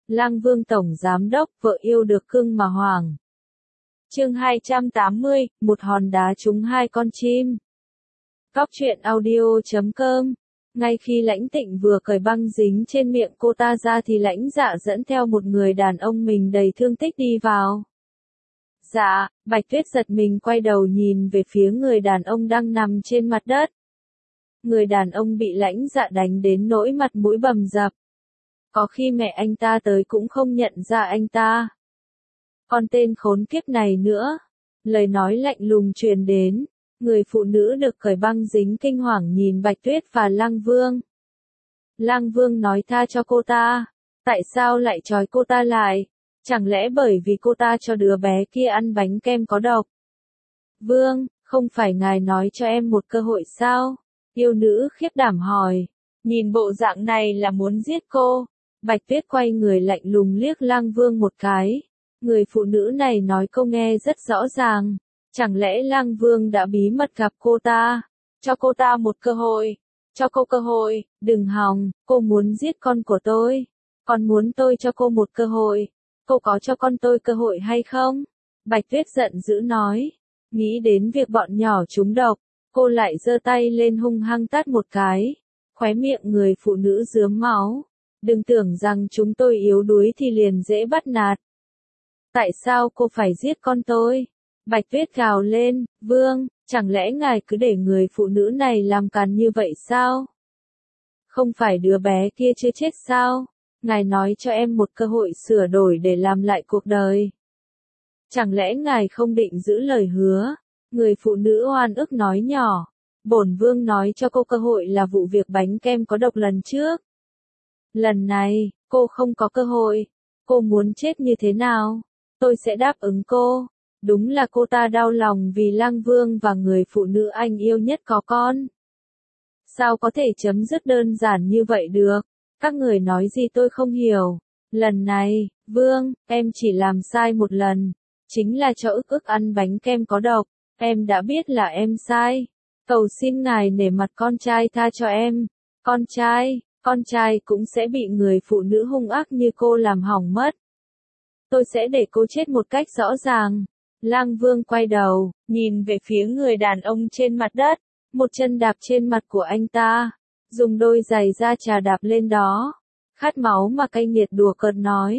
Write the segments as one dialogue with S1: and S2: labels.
S1: Lang Vương Tổng Giám Đốc, vợ yêu được cưng mà hoàng. Chương 280, một hòn đá trúng hai con chim. Cóc truyện audio.com. Ngay khi Lãnh Tịnh vừa cởi băng dính trên miệng cô ta ra thì Lãnh Dạ dẫn theo một người đàn ông mình đầy thương tích đi vào. Dạ, Bạch Tuyết giật mình quay đầu nhìn về phía người đàn ông đang nằm trên mặt đất. Người đàn ông bị Lãnh Dạ đánh đến nỗi mặt mũi bầm dập. Có khi mẹ anh ta tới cũng không nhận ra anh ta. Còn tên khốn kiếp này nữa. Lời nói lạnh lùng truyền đến. Người phụ nữ được cởi băng dính kinh hoàng nhìn Bạch Tuyết và Lang Vương. Lang Vương nói tha cho cô ta. Tại sao lại trói cô ta lại? Chẳng lẽ bởi vì cô ta cho đứa bé kia ăn bánh kem có độc? Vương, không phải ngài nói cho em một cơ hội sao? Yêu nữ khiếp đảm hỏi. Nhìn bộ dạng này là muốn giết cô. Bạch Tuyết quay người lạnh lùng liếc Lang Vương một cái. Người phụ nữ này nói câu nghe rất rõ ràng. Chẳng lẽ Lang Vương đã bí mật gặp cô ta? Cho cô ta một cơ hội. Cho cô cơ hội, đừng hòng, cô muốn giết con của tôi. Còn muốn tôi cho cô một cơ hội. Cô có cho con tôi cơ hội hay không? Bạch Tuyết giận dữ nói. Nghĩ đến việc bọn nhỏ trúng độc, cô lại giơ tay lên hung hăng tát một cái. Khóe miệng người phụ nữ rướm máu. Đừng tưởng rằng chúng tôi yếu đuối thì liền dễ bắt nạt. Tại sao cô phải giết con tôi? Bạch Tuyết gào lên, Vương, chẳng lẽ ngài cứ để người phụ nữ này làm càn như vậy sao? Không phải đứa bé kia chưa chết sao? Ngài nói cho em một cơ hội sửa đổi để làm lại cuộc đời. Chẳng lẽ ngài không định giữ lời hứa? Người phụ nữ oan ức nói nhỏ. Bổn Vương nói cho cô cơ hội là vụ việc bánh kem có độc lần trước. Lần này, cô không có cơ hội. Cô muốn chết như thế nào? Tôi sẽ đáp ứng cô. Đúng là cô ta đau lòng vì Lang Vương và người phụ nữ anh yêu nhất có con. Sao có thể chấm dứt đơn giản như vậy được? Các người nói gì tôi không hiểu. Lần này, Vương, em chỉ làm sai một lần. Chính là cho ức ăn bánh kem có độc. Em đã biết là em sai. Cầu xin ngài nể mặt con trai tha cho em. Con trai cũng sẽ bị người phụ nữ hung ác như cô làm hỏng mất. Tôi sẽ để cô chết một cách rõ ràng. Lang Vương quay đầu, nhìn về phía người đàn ông trên mặt đất, một chân đạp trên mặt của anh ta, dùng đôi giày da trà đạp lên đó. Khát máu mà cay nghiệt đùa cợt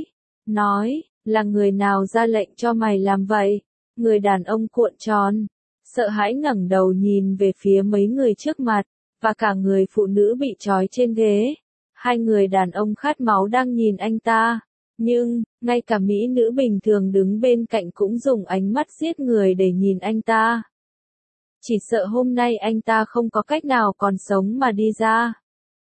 S1: nói, là người nào ra lệnh cho mày làm vậy? Người đàn ông cuộn tròn, sợ hãi ngẩng đầu nhìn về phía mấy người trước mặt, và cả người phụ nữ bị trói trên ghế. Hai người đàn ông khát máu đang nhìn anh ta. Nhưng, ngay cả mỹ nữ bình thường đứng bên cạnh cũng dùng ánh mắt giết người để nhìn anh ta. Chỉ sợ hôm nay anh ta không có cách nào còn sống mà đi ra.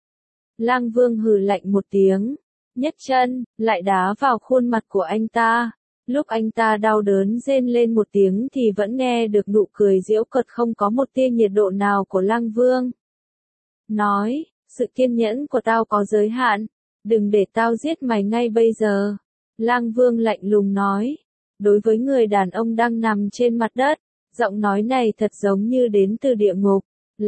S1: Lang Vương hừ lạnh một tiếng, nhấc chân, lại đá vào khuôn mặt của anh ta. Lúc anh ta đau đớn rên lên một tiếng thì vẫn nghe được nụ cười giễu cợt không có một tia nhiệt độ nào của Lang Vương. Nói, sự kiên nhẫn của tao có giới hạn. Đừng để tao giết mày ngay bây giờ. Lang Vương lạnh lùng nói. Đối với người đàn ông đang nằm trên mặt đất, giọng nói này thật giống như đến từ địa ngục.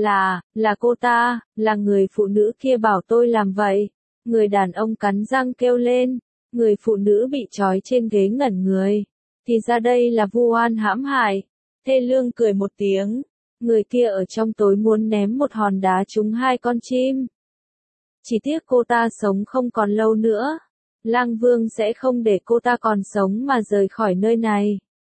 S1: Là cô ta, là người phụ nữ kia bảo tôi làm vậy. Người đàn ông cắn răng kêu lên. Người phụ nữ bị trói trên ghế ngẩn người. Thì ra đây là vu oan hãm hại. Thê Lương cười một tiếng. Người kia ở trong tối muốn ném một hòn đá trúng hai con chim. Chỉ tiếc cô ta sống không còn lâu nữa. Lang Vương sẽ không để cô ta còn sống mà rời khỏi nơi này.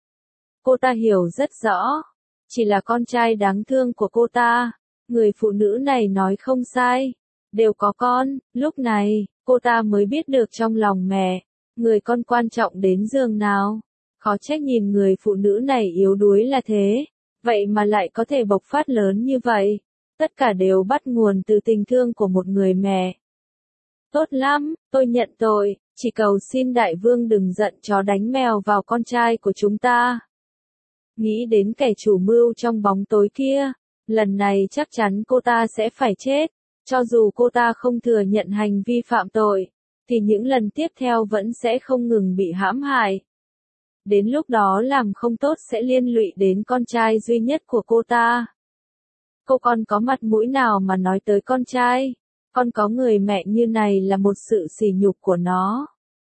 S1: Cô ta hiểu rất rõ. Chỉ là con trai đáng thương của cô ta. Người phụ nữ này nói không sai. Đều có con. Lúc này, cô ta mới biết được trong lòng mẹ, người con quan trọng đến giường nào. Khó trách nhìn người phụ nữ này yếu đuối là thế. Vậy mà lại có thể bộc phát lớn như vậy. Tất cả đều bắt nguồn từ tình thương của một người mẹ. Tốt lắm, tôi nhận tội, chỉ cầu xin đại vương đừng giận chó đánh mèo vào con trai của chúng ta. Nghĩ đến kẻ chủ mưu trong bóng tối kia, lần này chắc chắn cô ta sẽ phải chết. Cho dù cô ta không thừa nhận hành vi phạm tội, thì những lần tiếp theo vẫn sẽ không ngừng bị hãm hại. Đến lúc đó làm không tốt sẽ liên lụy đến con trai duy nhất của cô ta. Cô còn có mặt mũi nào mà nói tới con trai? Con có người mẹ như này là một sự sỉ nhục của nó.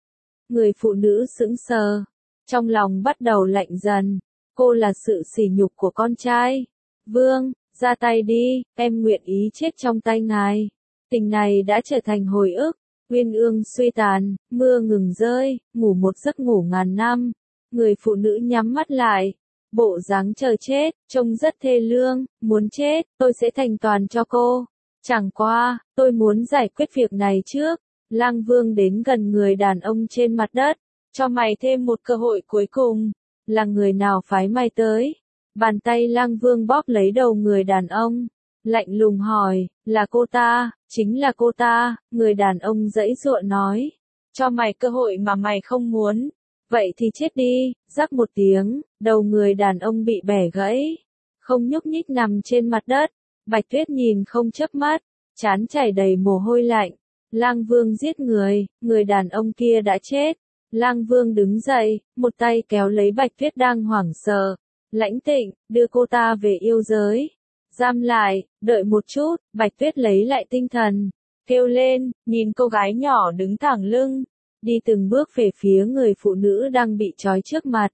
S1: Người phụ nữ sững sờ, trong lòng bắt đầu lạnh dần. Cô là sự sỉ nhục của con trai. Vương, ra tay đi, em nguyện ý chết trong tay ngài. Tình này đã trở thành hồi ức. Uyên ương suy tàn, mưa ngừng rơi, ngủ một giấc ngủ ngàn năm. Người phụ nữ nhắm mắt lại, bộ dáng chờ chết, trông rất thê lương, muốn chết, tôi sẽ thành toàn cho cô. Chẳng qua, tôi muốn giải quyết việc này trước. Lang Vương đến gần người đàn ông trên mặt đất, cho mày thêm một cơ hội cuối cùng. Là người nào phái mày tới? Bàn tay Lang Vương bóp lấy đầu người đàn ông, lạnh lùng hỏi, là cô ta, chính là cô ta, người đàn ông giãy giụa nói. Cho mày cơ hội mà mày không muốn. Vậy thì chết đi, rắc một tiếng, đầu người đàn ông bị bẻ gãy, không nhúc nhích nằm trên mặt đất. Bạch Tuyết nhìn không chớp mắt, trán chảy đầy mồ hôi lạnh. Lang Vương giết người đàn ông kia đã chết. Lang Vương đứng dậy, một tay kéo lấy Bạch Tuyết đang hoảng sợ. Lãnh Tịnh, đưa cô ta về yêu giới. Giam lại, đợi một chút, Bạch Tuyết lấy lại tinh thần, kêu lên, nhìn cô gái nhỏ đứng thẳng lưng, đi từng bước về phía người phụ nữ đang bị trói trước mặt.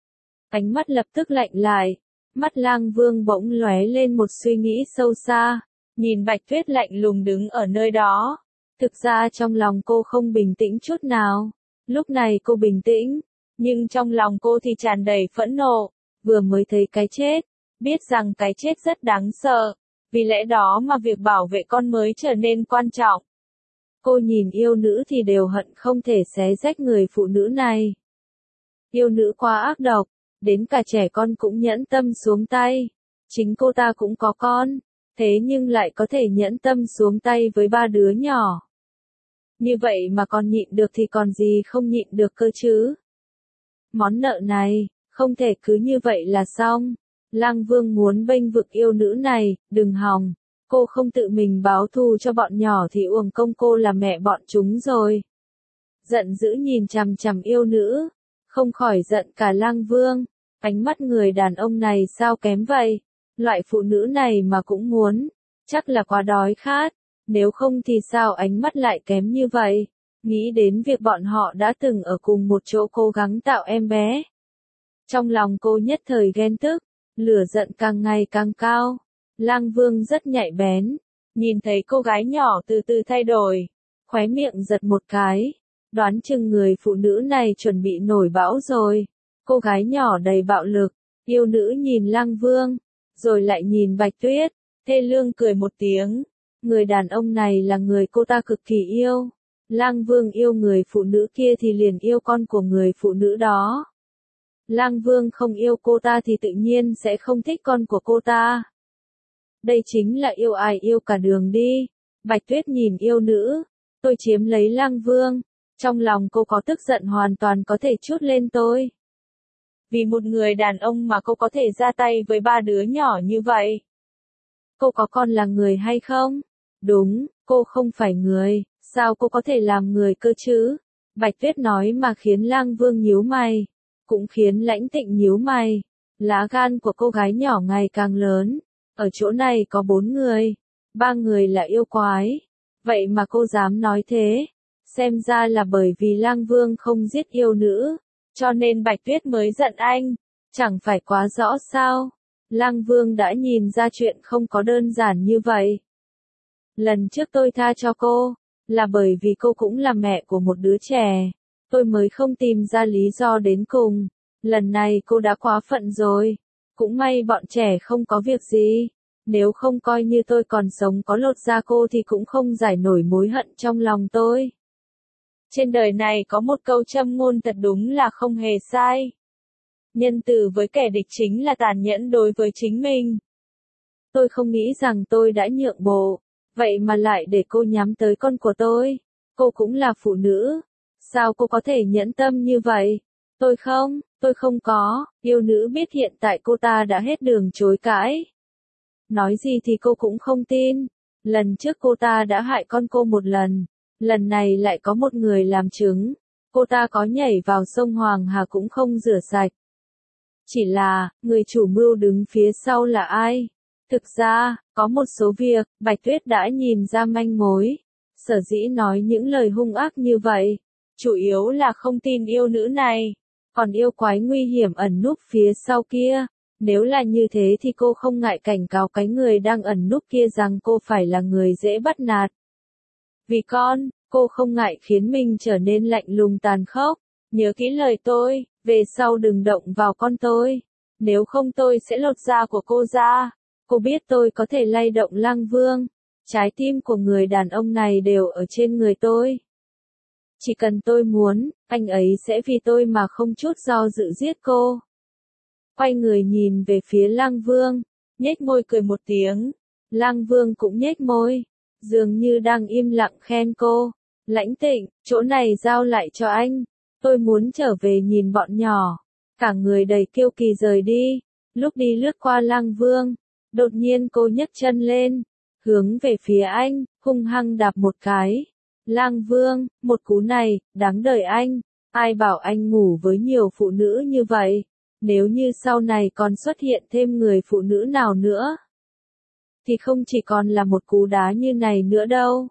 S1: Ánh mắt lập tức lạnh lại, mắt Lang Vương bỗng lóe lên một suy nghĩ sâu xa, nhìn Bạch Tuyết lạnh lùng đứng ở nơi đó. Thực ra trong lòng cô không bình tĩnh chút nào. Lúc này cô bình tĩnh, nhưng trong lòng cô thì tràn đầy phẫn nộ, vừa mới thấy cái chết, biết rằng cái chết rất đáng sợ, vì lẽ đó mà việc bảo vệ con mới trở nên quan trọng. Cô nhìn yêu nữ thì đều hận không thể xé rách người phụ nữ này. Yêu nữ quá ác độc, đến cả trẻ con cũng nhẫn tâm xuống tay. Chính cô ta cũng có con, thế nhưng lại có thể nhẫn tâm xuống tay với 3 đứa nhỏ. Như vậy mà còn nhịn được thì còn gì không nhịn được cơ chứ. Món nợ này, không thể cứ như vậy là xong. Lang Vương muốn bênh vực yêu nữ này, đừng hòng. Cô không tự mình báo thù cho bọn nhỏ thì uổng công cô là mẹ bọn chúng rồi. Giận dữ nhìn chằm chằm yêu nữ, không khỏi giận cả Lang Vương. Ánh mắt người đàn ông này sao kém vậy? Loại phụ nữ này mà cũng muốn, chắc là quá đói khát. Nếu không thì sao ánh mắt lại kém như vậy? Nghĩ đến việc bọn họ đã từng ở cùng một chỗ cố gắng tạo em bé. Trong lòng cô nhất thời ghen tức, lửa giận càng ngày càng cao. Lang Vương rất nhạy bén, nhìn thấy cô gái nhỏ từ từ thay đổi, khóe miệng giật một cái, đoán chừng người phụ nữ này chuẩn bị nổi bão rồi. Cô gái nhỏ đầy bạo lực, yêu nữ nhìn Lang Vương, rồi lại nhìn Bạch Tuyết, thê lương cười một tiếng. Người đàn ông này là người cô ta cực kỳ yêu. Lang Vương yêu người phụ nữ kia thì liền yêu con của người phụ nữ đó. Lang Vương không yêu cô ta thì tự nhiên sẽ không thích con của cô ta. Đây chính là yêu ai yêu cả đường đi. Bạch Tuyết nhìn yêu nữ, tôi chiếm lấy Lang Vương. Trong lòng cô có tức giận hoàn toàn có thể trút lên tôi. Vì một người đàn ông mà cô có thể ra tay với 3 đứa nhỏ như vậy. Cô có con là người hay không? Đúng, cô không phải người, sao cô có thể làm người cơ chứ? Bạch Tuyết nói mà khiến Lang Vương nhíu mày, cũng khiến Lãnh Tịnh nhíu mày. Lá gan của cô gái nhỏ ngày càng lớn, ở chỗ này có 4 người, 3 người là yêu quái. Vậy mà cô dám nói thế, xem ra là bởi vì Lang Vương không giết yêu nữ, cho nên Bạch Tuyết mới giận anh, chẳng phải quá rõ sao? Lang Vương đã nhìn ra chuyện không có đơn giản như vậy. Lần trước tôi tha cho cô, là bởi vì cô cũng là mẹ của một đứa trẻ. Tôi mới không tìm ra lý do đến cùng. Lần này cô đã quá phận rồi. Cũng may bọn trẻ không có việc gì. Nếu không coi như tôi còn sống có lột da cô thì cũng không giải nổi mối hận trong lòng tôi. Trên đời này có một câu châm ngôn thật đúng là không hề sai. Nhân từ với kẻ địch chính là tàn nhẫn đối với chính mình. Tôi không nghĩ rằng tôi đã nhượng bộ. Vậy mà lại để cô nhắm tới con của tôi. Cô cũng là phụ nữ. Sao cô có thể nhẫn tâm như vậy? Tôi không có. Yêu nữ biết hiện tại cô ta đã hết đường chối cãi. Nói gì thì cô cũng không tin. Lần trước cô ta đã hại con cô một lần. Lần này lại có một người làm chứng. Cô ta có nhảy vào sông Hoàng Hà cũng không rửa sạch. Chỉ là, người chủ mưu đứng phía sau là ai? Thực ra, có một số việc, Bạch Tuyết đã nhìn ra manh mối. Sở dĩ nói những lời hung ác như vậy, Chủ yếu là không tin yêu nữ này, còn yêu quái nguy hiểm ẩn núp phía sau kia. Nếu là như thế thì cô không ngại cảnh cáo cái người đang ẩn núp kia rằng cô phải là người dễ bắt nạt. Vì con, cô không ngại khiến mình trở nên lạnh lùng tàn khốc. Nhớ kỹ lời tôi, về sau đừng động vào con tôi. Nếu không tôi sẽ lột da của cô ra. Cô biết tôi có thể lay động Lang Vương. Trái tim của người đàn ông này đều ở trên người tôi. Chỉ cần tôi muốn, anh ấy sẽ vì tôi mà không chút do dự giết cô. Quay người nhìn về phía Lang Vương, nhếch môi cười một tiếng. Lang Vương cũng nhếch môi, dường như đang im lặng khen cô. Lãnh Tịnh, chỗ này giao lại cho anh. Tôi muốn trở về nhìn bọn nhỏ. Cả người đầy kiêu kỳ rời đi. Lúc đi lướt qua Lang Vương, đột nhiên cô nhấc chân lên, hướng về phía anh, hung hăng đạp một cái. Lang Vương, một cú này, đáng đời anh. Ai bảo anh ngủ với nhiều phụ nữ như vậy? Nếu như sau này còn xuất hiện thêm người phụ nữ nào nữa, thì không chỉ còn là một cú đá như này nữa đâu.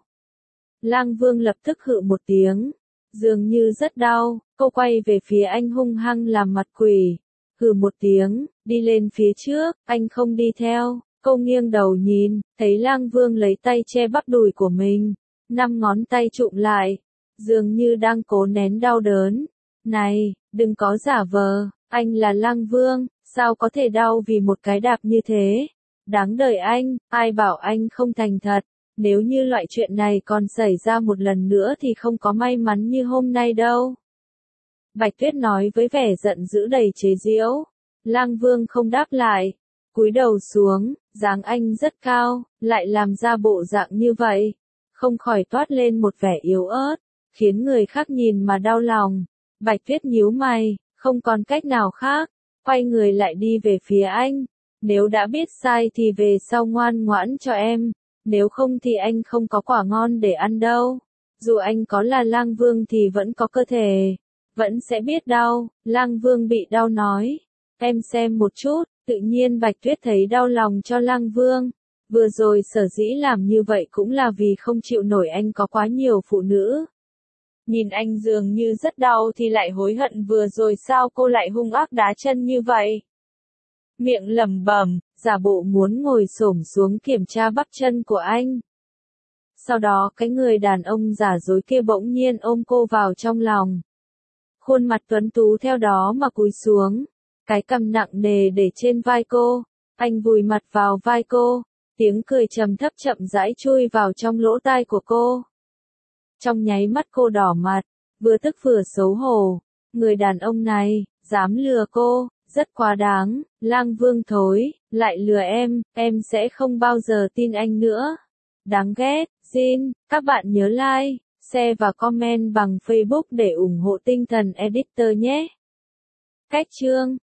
S1: Lang Vương lập tức hự một tiếng, dường như rất đau, cô quay về phía anh hung hăng làm mặt quỷ, hừ một tiếng, đi lên phía trước, anh không đi theo. Cô nghiêng đầu nhìn, thấy Lang Vương lấy tay che bắp đùi của mình, 5 ngón tay trụm lại, dường như đang cố nén đau đớn. Này, đừng có giả vờ, anh là Lang Vương, sao có thể đau vì một cái đạp như thế? Đáng đời anh, ai bảo anh không thành thật. Nếu như loại chuyện này còn xảy ra một lần nữa thì không có may mắn như hôm nay đâu. Bạch Tuyết nói với vẻ giận dữ đầy chế giễu. Lang Vương không đáp lại, cúi đầu xuống, dáng anh rất cao, lại làm ra bộ dạng như vậy, không khỏi toát lên một vẻ yếu ớt, khiến người khác nhìn mà đau lòng. Bạch Tuyết nhíu mày, không còn cách nào khác, quay người lại đi về phía anh. Nếu đã biết sai thì về sau ngoan ngoãn cho em, nếu không thì anh không có quả ngon để ăn đâu. Dù anh có là Lang Vương thì vẫn có cơ thể, vẫn sẽ biết đau. Lang Vương bị đau nói, em xem một chút. Tự nhiên Bạch Tuyết thấy đau lòng cho Lang Vương. Vừa rồi sở dĩ làm như vậy cũng là vì không chịu nổi anh có quá nhiều phụ nữ. Nhìn anh dường như rất đau thì lại hối hận vừa rồi sao cô lại hung ác đá chân như vậy. Miệng lẩm bẩm, giả bộ muốn ngồi xổm xuống kiểm tra bắp chân của anh. Sau đó cái người đàn ông giả dối kia bỗng nhiên ôm cô vào trong lòng. Khuôn mặt tuấn tú theo đó mà cúi xuống. Cái cằm nặng nề để trên vai cô, anh vùi mặt vào vai cô, tiếng cười trầm thấp chậm rãi chui vào trong lỗ tai của cô. Trong nháy mắt cô đỏ mặt, vừa tức vừa xấu hổ, người đàn ông này, dám lừa cô, rất quá đáng. Lang Vương thối, lại lừa em sẽ không bao giờ tin anh nữa. Đáng ghét. Xin, các bạn nhớ like, share và comment bằng Facebook để ủng hộ tinh thần editor nhé. Cách chương